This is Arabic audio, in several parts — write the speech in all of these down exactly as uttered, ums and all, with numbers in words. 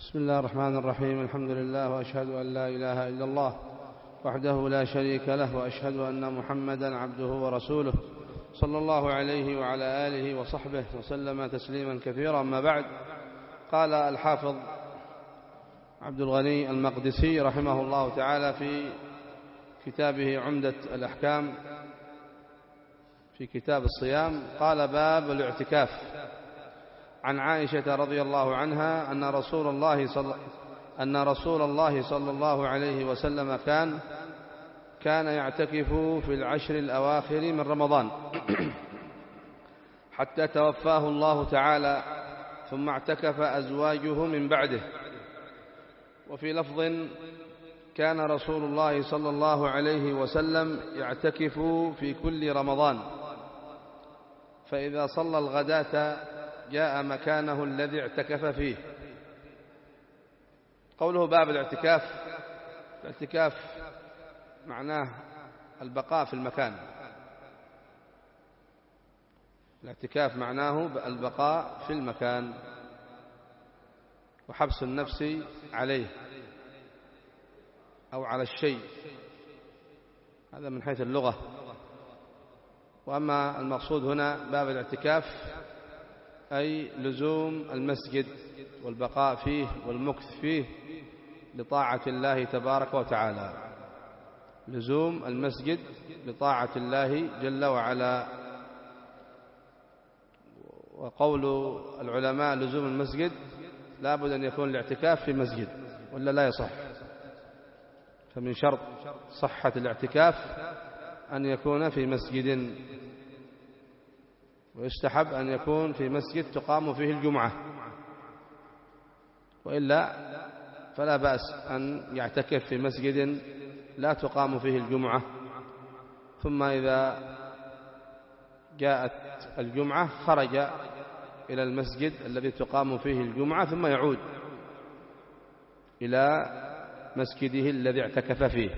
بسم الله الرحمن الرحيم. الحمد لله، وأشهد أن لا إله إلا الله وحده لا شريك له، وأشهد أن محمدا عبده ورسوله صلى الله عليه وعلى آله وصحبه وسلم تسليما كثيرا. أما بعد، قال الحافظ عبد الغني المقدسي رحمه الله تعالى في كتابه عمدة الأحكام في كتاب الصيام، قال: باب الاعتكاف. عن عائشة رضي الله عنها أن رسول الله صلى أن رسول الله صلى الله عليه وسلم كان كان يعتكف في العشر الأواخر من رمضان حتى توفاه الله تعالى، ثم اعتكف أزواجه من بعده. وفي لفظ: كان رسول الله صلى الله عليه وسلم يعتكف في كل رمضان، فإذا صلى الغداة جاء مكانه الذي اعتكف فيه. قوله باب الاعتكاف، الاعتكاف معناه البقاء في المكان. الاعتكاف معناه البقاء في المكان وحبس النفس عليه أو على الشيء، هذا من حيث اللغة. وأما المقصود هنا باب الاعتكاف أي لزوم المسجد والبقاء فيه والمكث فيه لطاعة الله تبارك وتعالى. لزوم المسجد لطاعة الله جل وعلا. وقول العلماء لزوم المسجد لا بد أن يكون الاعتكاف في مسجد، ولا لا يصح. فمن شرط صحة الاعتكاف أن يكون في مسجد، ويستحب أن يكون في مسجد تقام فيه الجمعة، وإلا فلا بأس أن يعتكف في مسجد لا تقام فيه الجمعة، ثم إذا جاءت الجمعة خرج إلى المسجد الذي تقام فيه الجمعة، ثم يعود إلى مسجده الذي اعتكف فيه.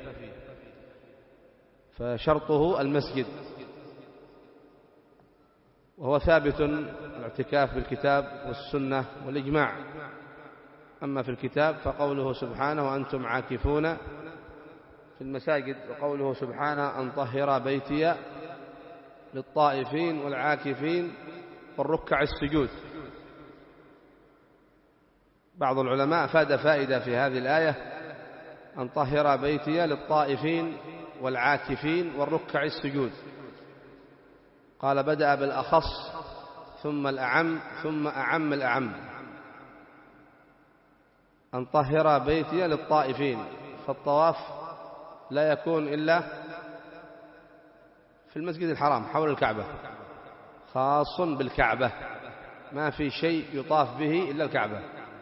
فشرطه المسجد، وهو ثابت الاعتكاف بالكتاب والسنة والإجماع. أما في الكتاب فقوله سبحانه: وأنتم عاكفون في المساجد، وقوله سبحانه: أن طهر بيتي للطائفين والعاكفين والركع السجود. بعض العلماء أفاد فائدة في هذه الآية: أن طهر بيتي للطائفين والعاكفين والركع السجود. قال: بدأ بالأخص ثم الأعم ثم أعم الأعم. أن طهر بيتي للطائفين، فالطواف لا يكون إلا في المسجد الحرام حول الكعبة، خاص بالكعبة، ما في شيء يطاف به إلا الكعبة.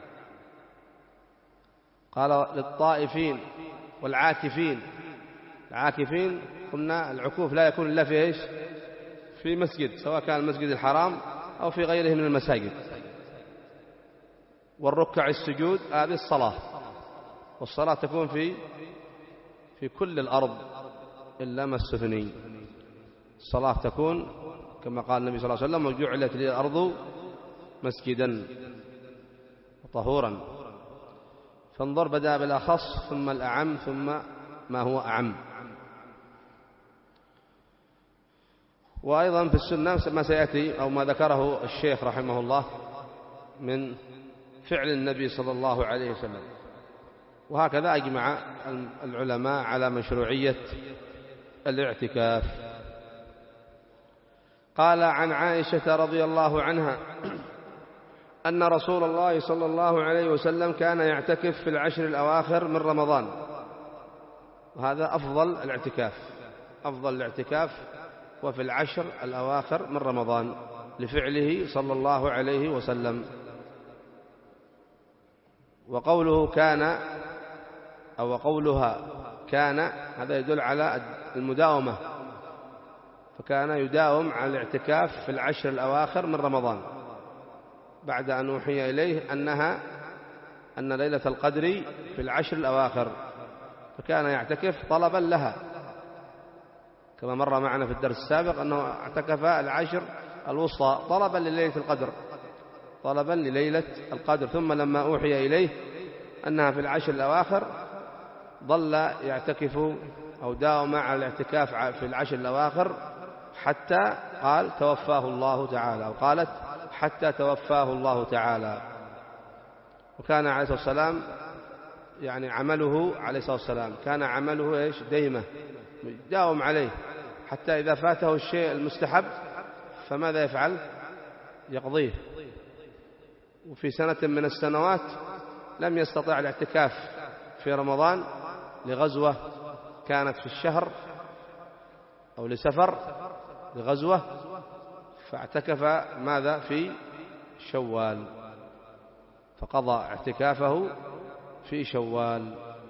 قال: للطائفين والعاكفين. العاكفين قلنا العكوف لا يكون إلا في إيش؟ في مسجد، سواء كان المسجد الحرام أو في غيره من المساجد. والركع السجود هذه الصلاة، والصلاة تكون في في كل الأرض إلا ما استثني. الصلاة تكون كما قال النبي صلى الله عليه وسلم: وجعلت لي الأرض مسجدا وطهورا. فانظر، بدأ بالأخص ثم الأعم ثم ما هو أعم. وأيضا في السنة ما سيأتي أو ما ذكره الشيخ رحمه الله من فعل النبي صلى الله عليه وسلم. وهكذا أجمع العلماء على مشروعية الاعتكاف. قال: عن عائشة رضي الله عنها أن رسول الله صلى الله عليه وسلم كان يعتكف في العشر الأواخر من رمضان. وهذا أفضل الاعتكاف، أفضل الاعتكاف وفي العشر الأواخر من رمضان لفعله صلى الله عليه وسلم. وقوله كان أو قولها كان هذا يدل على المداومة، فكان يداوم على الاعتكاف في العشر الأواخر من رمضان بعد أن أوحي إليه أنها أن ليلة القدر في العشر الأواخر، فكان يعتكف طلبا لها، كما مر معنا في الدرس السابق أنه اعتكف العشر الوسطى طلبا لليلة القدر، طلبا لليلة القدر. ثم لما أوحي إليه أنها في العشر الأواخر ظل يعتكف أو داوم على الاعتكاف في العشر الأواخر حتى قال توفاه الله تعالى، وقالت حتى توفاه الله تعالى. وكان عليه الصلاة والسلام يعني عمله عليه الصلاة والسلام كان عمله إيش؟ ديمة، داوم عليه حتى إذا فاته الشيء المستحب فماذا يفعل؟ يقضيه. وفي سنة من السنوات لم يستطع الاعتكاف في رمضان لغزوة كانت في الشهر أو لسفر لغزوة، فاعتكف ماذا؟ في شوال، فقضى اعتكافه في شوال.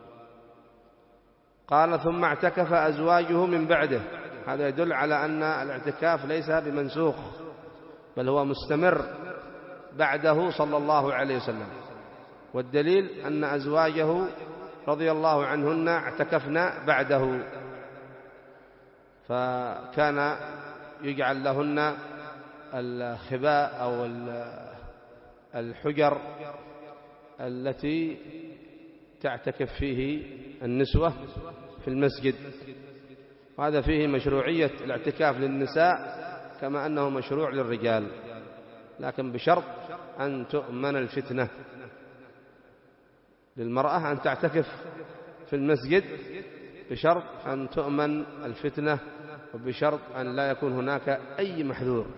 قال ثم اعتكف أزواجه من بعده. هذا يدل على أن الاعتكاف ليس بمنسوخ بل هو مستمر بعده صلى الله عليه وسلم، والدليل أن أزواجه رضي الله عنهن اعتكفنا بعده، فكان يجعل لهن الخباء أو الحجر التي تعتكف فيه النسوة في المسجد. وهذا فيه مشروعية الاعتكاف للنساء كما أنه مشروع للرجال، لكن بشرط أن تؤمن الفتنة. للمرأة أن تعتكف في المسجد بشرط أن تؤمن الفتنة، وبشرط أن لا يكون هناك أي محذور.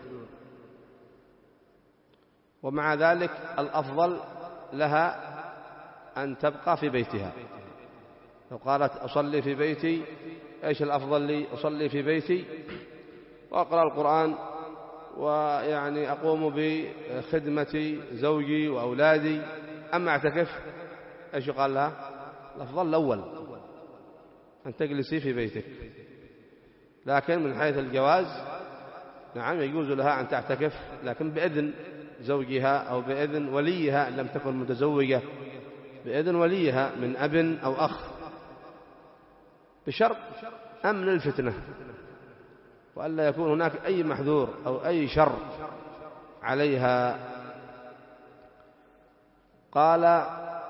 ومع ذلك الأفضل لها أن تبقى في بيتها. لو قالت أصلي في بيتي، إيش الأفضل لي؟ أصلي في بيتي وأقرأ القرآن ويعني أقوم بخدمة زوجي وأولادي، أما أعتكف إيش يقال لها؟ الأفضل الأول أن تجلسي في بيتك. لكن من حيث الجواز نعم يجوز لها أن تعتكف، لكن بإذن زوجها أو بإذن وليها إن لم تكن متزوجة، بإذن وليها من أب أو أخ، بشرط أمن الفتنة وألا يكون هناك أي محذور أو أي شر عليها. قال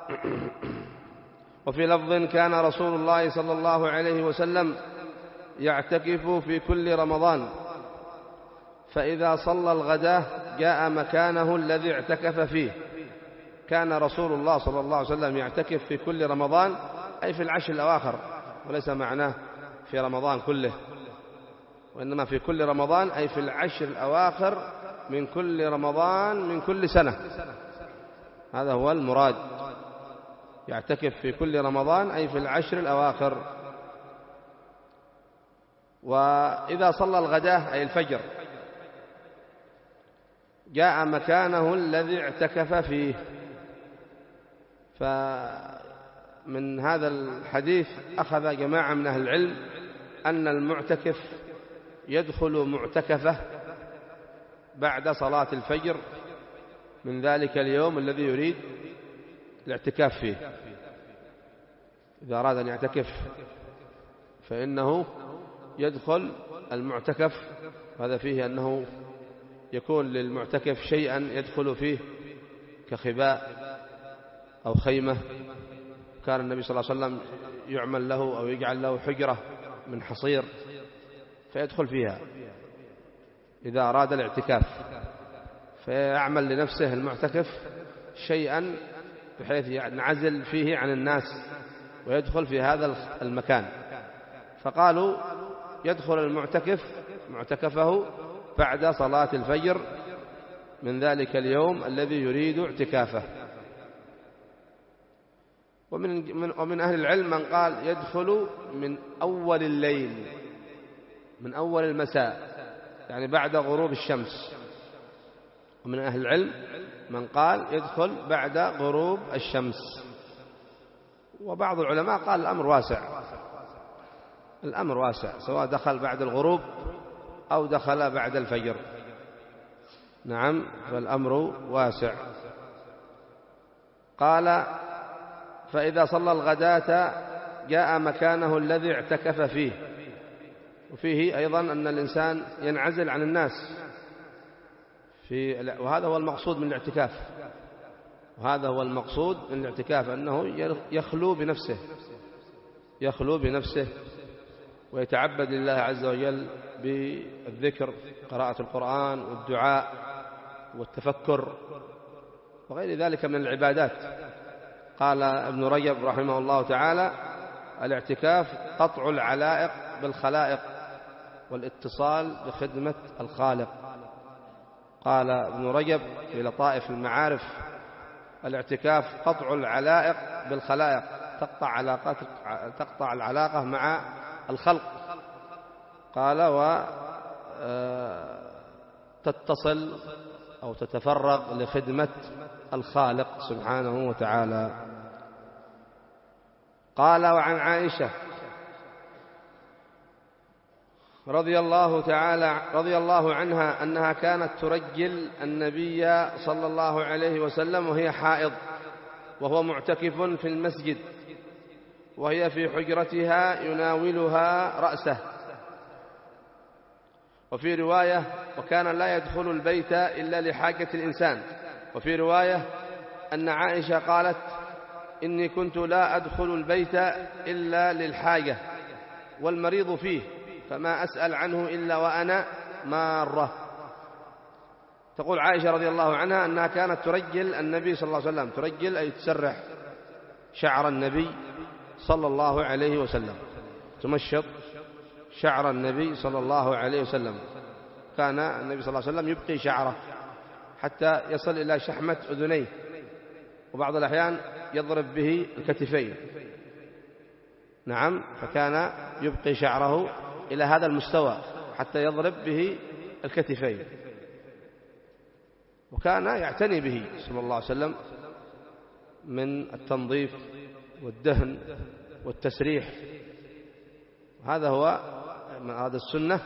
وفي لفظ كان رسول الله صلى الله عليه وسلم يعتكف في كل رمضان، فإذا صلى الغداة جاء مكانه الذي اعتكف فيه. كان رسول الله صلى الله عليه وسلم يعتكف في كل رمضان أي في العشر الأواخر، وليس معناه في رمضان كله، وإنما في كل رمضان أي في العشر الأواخر من كل رمضان من كل سنة، هذا هو المراد. يعتكف في كل رمضان أي في العشر الأواخر. وإذا صلى الغداة أي الفجر جاء مكانه الذي اعتكف فيه. فمن هذا الحديث أخذ جماعة من أهل العلم أن المعتكف يدخل معتكفه بعد صلاة الفجر من ذلك اليوم الذي يريد الاعتكاف فيه. إذا أراد أن يعتكف فإنه يدخل المعتكف، هذا فيه أنه يكون للمعتكف شيئا يدخل فيه كخباء أو خيمة. كان النبي صلى الله عليه وسلم يعمل له أو يجعل له حجرة من حصير فيدخل فيها إذا أراد الاعتكاف، فيعمل لنفسه المعتكف شيئا بحيث ينعزل فيه عن الناس ويدخل في هذا المكان. فقالوا يدخل المعتكف معتكفه بعد صلاة الفجر من ذلك اليوم الذي يريد اعتكافه. ومن, ومن أهل العلم من قال يدخل من أول الليل، من أول المساء، يعني بعد غروب الشمس. ومن أهل العلم من قال يدخل بعد غروب الشمس. وبعض العلماء قال الأمر واسع، الأمر واسع سواء دخل بعد الغروب أو دخل بعد الفجر، نعم فالأمر واسع. قال فإذا صلى الغداة جاء مكانه الذي اعتكف فيه. وفيه أيضا أن الإنسان ينعزل عن الناس في، وهذا هو المقصود من الاعتكاف، وهذا هو المقصود من الاعتكاف، أنه يخلو بنفسه يخلو بنفسه ويتعبد لله عز وجل بالذكر، قراءة القرآن والدعاء والتفكر وغير ذلك من العبادات. قال ابن رجب رحمه الله تعالى: الاعتكاف قطع العلائق بالخلائق والاتصال بخدمة الخالق. قال ابن رجب في لطائف المعارف: الاعتكاف قطع العلائق بالخلائق، تقطع علاقات تقطع العلاقة مع الخلق. قال: وتتصل أو تتفرغ لخدمة الخالق سبحانه وتعالى. قال: وعن عائشة رضي الله تعالى رضي الله عنها أنها كانت ترجل النبي صلى الله عليه وسلم وهي حائض وهو معتكف في المسجد، وهي في حجرتها يناولها رأسه. وفي رواية: وكان لا يدخل البيت إلا لحاجة الإنسان. وفي رواية أن عائشة قالت: إني كنت لا أدخل البيت إلا للحاجة والمريض فيه، فما أسأل عنه إلا وأنا مارة. تقول عائشة رضي الله عنها أنها كانت ترجل النبي صلى الله عليه وسلم، ترجل أي تسرح شعر النبي صلى الله عليه وسلم، تمشط شعر النبي صلى الله عليه وسلم. كان النبي صلى الله عليه وسلم يبقي شعره حتى يصل إلى شحمة أذنيه، وبعض الأحيان يضرب به الكتفين. نعم، فكان يبقي شعره إلى هذا المستوى حتى يضرب به الكتفين، وكان يعتني به صلى الله عليه وسلم من التنظيف والدهن والتسريح. هذا هو هذا السنة،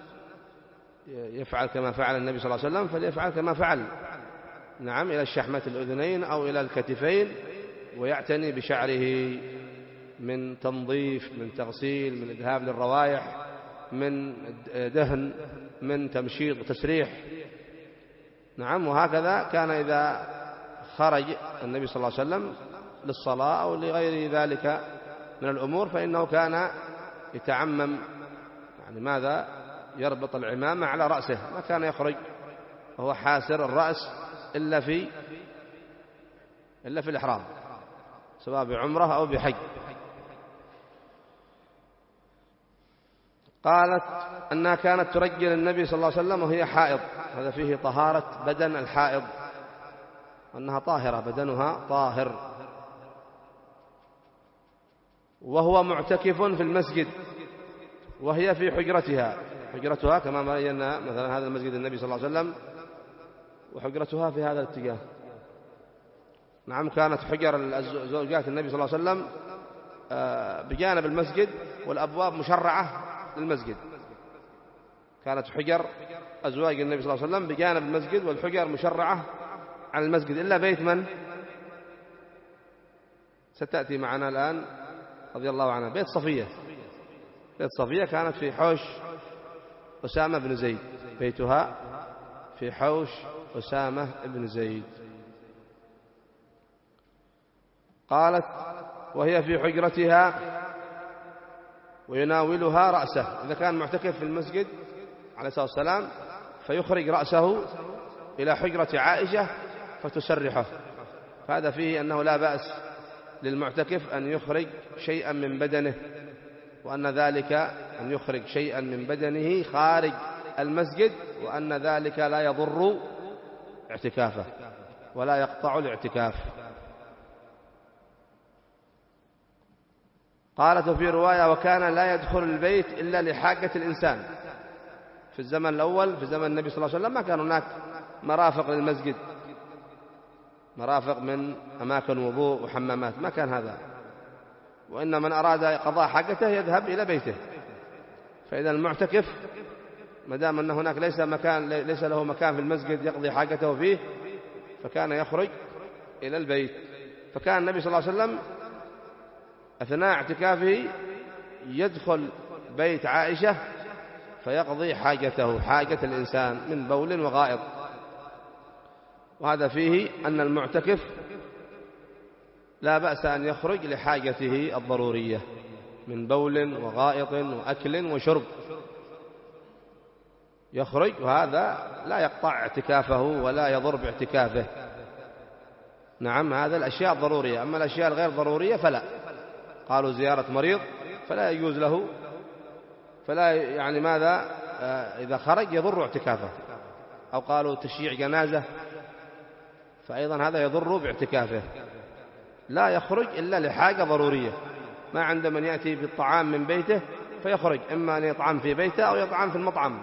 يفعل كما فعل النبي صلى الله عليه وسلم فليفعل كما فعل. نعم، إلى الشحمة الأذنين أو إلى الكتفين، ويعتني بشعره من تنظيف، من تغسيل، من إذهاب للروائح، من دهن، من تمشيط وتسريح. نعم، وهكذا كان إذا خرج النبي صلى الله عليه وسلم للصلاة أو لغير ذلك من الأمور فإنه كان يتعمم، يعني ماذا؟ يربط العمامة على رأسه، ما كان يخرج وهو حاسر الرأس إلا في إلا في الإحرام، سواء بعمرة أو بحج. قالت أنها كانت ترجل النبي صلى الله عليه وسلم وهي حائض، هذا فيه طهارة بدن الحائض، أنها طاهرة، بدنها طاهر. وهو معتكف في المسجد وهي في حجرتها، حجرتها كما بينا مثلا هذا المسجد النبي صلى الله عليه وسلم، وحجرتها في هذا الاتجاه. نعم، كانت حجر زوجات النبي صلى الله عليه وسلم بجانب المسجد والأبواب مشرعة للمسجد. كانت حجر أزواج النبي صلى الله عليه وسلم بجانب المسجد والحجر مشرعة على المسجد، إلا بيت من ستأتي معنا الآن رضي الله عنها، بيت صفية. بيت صفية كانت في حوش أسامة بن زيد، بيتها في حوش أسامة بن زيد. قالت: وهي في حجرتها ويناولها رأسه. إذا كان معتكف في المسجد عليه الصلاة والسلام فيخرج رأسه إلى حجرة عائشة فتسرحه، فهذا فيه أنه لا بأس للمعتكف أن يخرج شيئا من بدنه، وأن ذلك أن يخرج شيئا من بدنه خارج المسجد، وأن ذلك لا يضر اعتكافه ولا يقطع الاعتكاف. قالت في رواية: وكان لا يدخل البيت إلا لحاجة الإنسان. في الزمن الأول، في زمن النبي صلى الله عليه وسلم، ما كان هناك مرافق للمسجد، مرافق من أماكن وضوء وحمامات، ما كان هذا، وإن من أراد قضاء حاجته يذهب إلى بيته. فإذا المعتكف ما دام أن هناك ليس مكان ليس له مكان في المسجد يقضي حاجته فيه، فكان يخرج إلى البيت. فكان النبي صلى الله عليه وسلم أثناء اعتكافه يدخل بيت عائشة فيقضي حاجته، حاجة الإنسان من بول وغائط. وهذا فيه أن المعتكف لا بأس أن يخرج لحاجته الضرورية من بول وغائط وأكل وشرب، يخرج، وهذا لا يقطع اعتكافه ولا يضر باعتكافه. نعم، هذا الأشياء الضرورية. أما الأشياء الغير ضرورية فلا. قالوا زيارة مريض فلا يجوز له، فلا يعني ماذا إذا خرج يضر اعتكافه. أو قالوا تشييع جنازة فأيضا هذا يضر باعتكافه. لا يخرج إلا لحاجة ضرورية. ما عند من يأتي بالطعام من بيته فيخرج، إما أن يطعم في بيته أو يطعم في المطعم.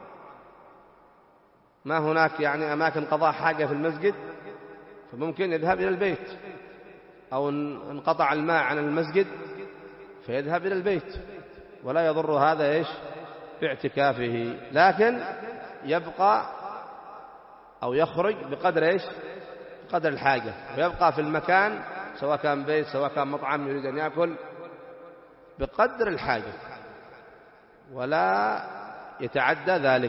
ما هناك يعني أماكن قضاء حاجة في المسجد فممكن يذهب إلى البيت، أو انقطع الماء عن المسجد فيذهب إلى البيت، ولا يضر هذا إيش باعتكافه. لكن يبقى أو يخرج بقدر إيش بقدر الحاجة، ويبقى في المكان سواء كان بيت سواء كان مطعم يريد أن يأكل بقدر الحاجة ولا يتعدى ذلك.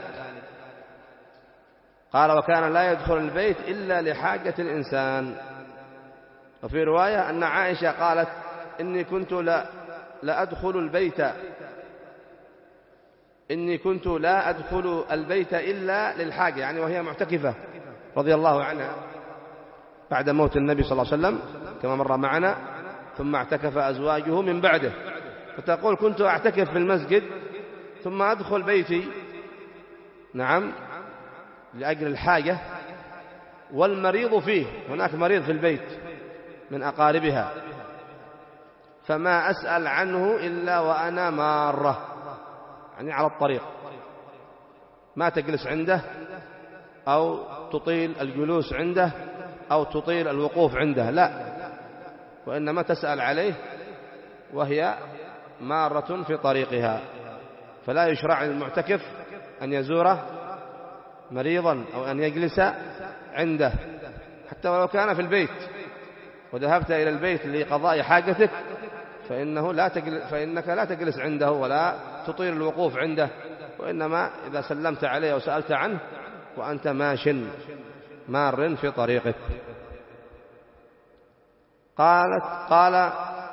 قال وكان لا يدخل البيت إلا لحاجة الإنسان. وفي رواية أن عائشة قالت إني كنت لا, لا أدخل البيت إني كنت لا أدخل البيت إلا للحاجة، يعني وهي معتكفة رضي الله عنها بعد موت النبي صلى الله عليه وسلم كما مر معنا، ثم اعتكف أزواجه من بعده. فتقول كنت أعتكف في المسجد ثم أدخل بيتي، نعم، لأجل الحاجة، والمريض فيه، هناك مريض في البيت من أقاربها، فما أسأل عنه إلا وأنا مارة، يعني على الطريق، ما تجلس عنده أو تطيل الجلوس عنده أو تطيل الوقوف عنده، لا، وإنما تسأل عليه وهي مارة في طريقها. فلا يشرع للمعتكف أن يزوره مريضا أو أن يجلس عنده، حتى ولو كان في البيت وذهبت إلى البيت لقضاء حاجتك فإنه لا تجلس فإنك لا تجلس عنده ولا تطيل الوقوف عنده، وإنما إذا سلمت عليه وسألت عنه وأنت ماش مار في طريقك. قالت قال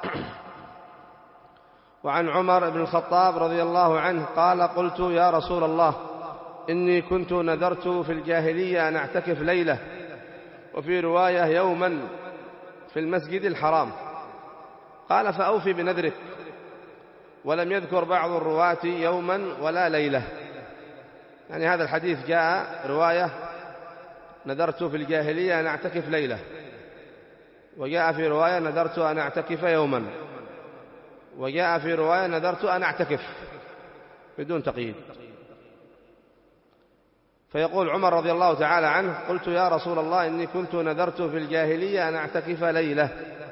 وعن عمر بن الخطاب رضي الله عنه قال قلت يا رسول الله إني كنت نذرت في الجاهلية أن أعتكف ليلة، وفي رواية يوما في المسجد الحرام. قال فأوفي بنذرك. ولم يذكر بعض الرواة يوما ولا ليلة، يعني هذا الحديث جاء رواية نذرت في الجاهلية أن أعتكف ليلة، وجاء في رواية نذرت أن أعتكف يوما، وجاء في رواية نذرت أن أعتكف بدون تقييد. فيقول عمر رضي الله تعالى عنه قلت يا رسول الله إني كنت نذرت في الجاهلية أن أعتكف ليلة،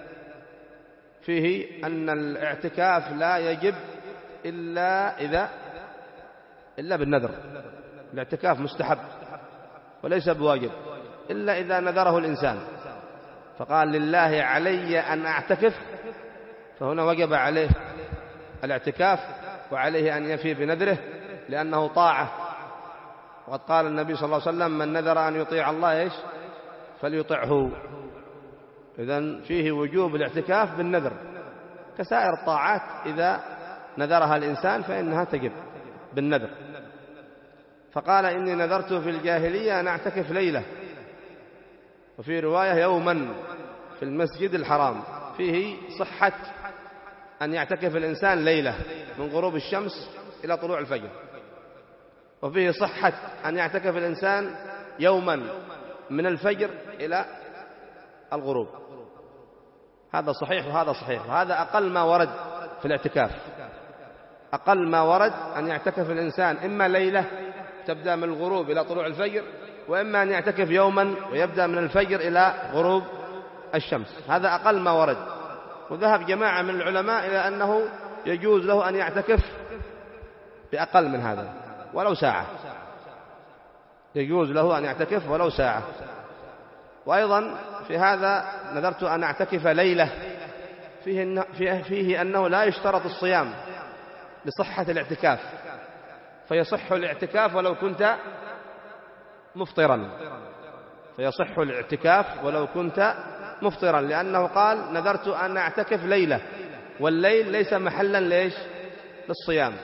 فيه أن الاعتكاف لا يجب إلا إذا إلا بالنذر. الاعتكاف مستحب وليس بواجب إلا إذا نذره الإنسان، فقال لله علي أن أعتكف، فهنا وجب عليه الاعتكاف وعليه أن يفي بنذره لأنه طاعة. وقد قال النبي صلى الله عليه وسلم من نذر أن يطيع الله إيش فليطعه. إذن فيه وجوب الاعتكاف بالنذر كسائر الطاعات، إذا نذرها الإنسان فإنها تجب بالنذر. فقال إني نذرت في الجاهلية أن أعتكف ليلة، وفي رواية يوما في المسجد الحرام، فيه صحة أن يعتكف الإنسان ليلة من غروب الشمس إلى طلوع الفجر، وفيه صحة أن يعتكف الإنسان يوما من الفجر إلى الغروب. هذا صحيح وهذا صحيح، وهذا أقل ما ورد في الاعتكاف. أقل ما ورد أن يعتكف الإنسان إما ليلة تبدأ من الغروب إلى طلوع الفجر، وإما أن يعتكف يوما ويبدأ من الفجر إلى غروب الشمس. هذا أقل ما ورد. وذهب جماعة من العلماء إلى أنه يجوز له أن يعتكف بأقل من هذا ولو ساعة، يجوز له أن يعتكف ولو ساعة. وأيضا في هذا نذرت أن أعتكف ليلة، فيه, فيه, فيه أنه لا يشترط الصيام لصحة الاعتكاف، فيصح الاعتكاف ولو كنت مفطرا، فيصح الاعتكاف ولو كنت مفطرا، لأنه قال نذرت أن أعتكف ليلة، والليل ليس محلا ليش للصيام،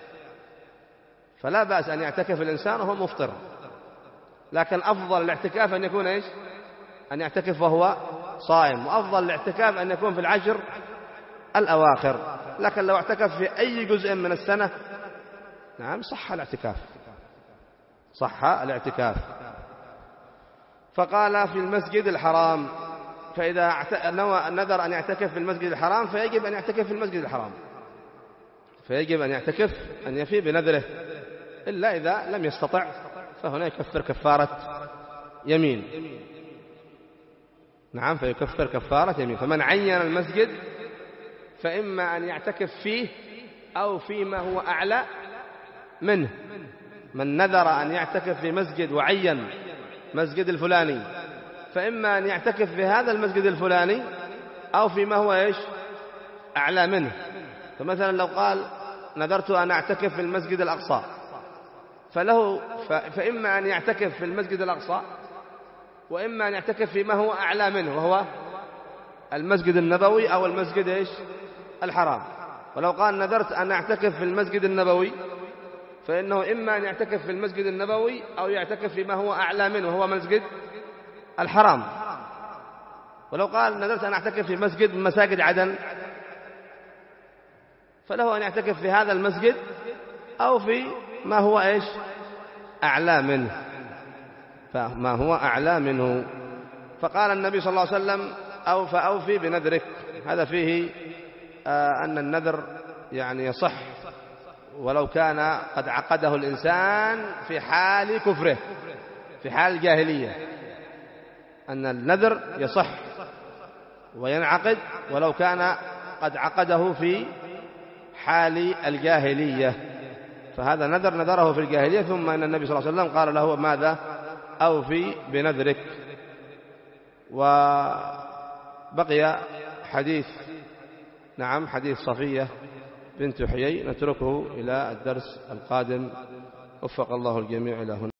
فلا بأس أن يعتكف الإنسان وهو مفطر، لكن أفضل الاعتكاف أن يكون إيش أن يعتكف وهو صائم، وأفضل الاعتكاف أن يكون في العشر الأواخر. لكن لو اعتكف في أي جزء من السنة نعم صح الاعتكاف، صح الاعتكاف. فقال في المسجد الحرام، فإذا نذر أن يعتكف في المسجد الحرام فيجب أن يعتكف في المسجد الحرام، فيجب أن يعتكف أن يفي بنذره، إلا إذا لم يستطع فهنا يكفر كفارة يمين. نعم فيكفر كفارة يمين. فمن عين المسجد فإما أن يعتكف فيه أو فيما هو أعلى منه. من نذر أن يعتكف في مسجد وعين مسجد الفلاني فإما أن يعتكف في هذا المسجد الفلاني أو فيما هو إيش أعلى منه. فمثلا لو قال نذرت أن أعتكف في المسجد الأقصى فله فإما أن يعتكف في المسجد الأقصى وإما أن يعتكف فيما هو أعلى منه وهو المسجد النبوي أو المسجد إيش الحرام. ولو قال نذرت أن أعتكف في المسجد النبوي فإنه إما أن يعتكف في المسجد النبوي أو يعتكف فيما هو أعلى منه وهو مسجد الحرام. ولو قال نذرت أن أعتكف في مسجد من مساجد عدن فله أن يعتكف في هذا المسجد أو في ما هو إيش أعلى منه، فما هو أعلى منه. فقال النبي صلى الله عليه وسلم أو فأوفي بنذرك. هذا فيه آه أن النذر يعني يصح ولو كان قد عقده الإنسان في حال كفره، في حال الجاهلية، أن النذر يصح وينعقد ولو كان قد عقده في حال الجاهلية. فهذا نذر نذره في الجاهلية، ثم أن النبي صلى الله عليه وسلم قال له ماذا أوفي بنذرك. وبقي حديث نعم حديث صفية بنت حيي نتركه إلى الدرس القادم. وفق الله الجميع إلى هنا.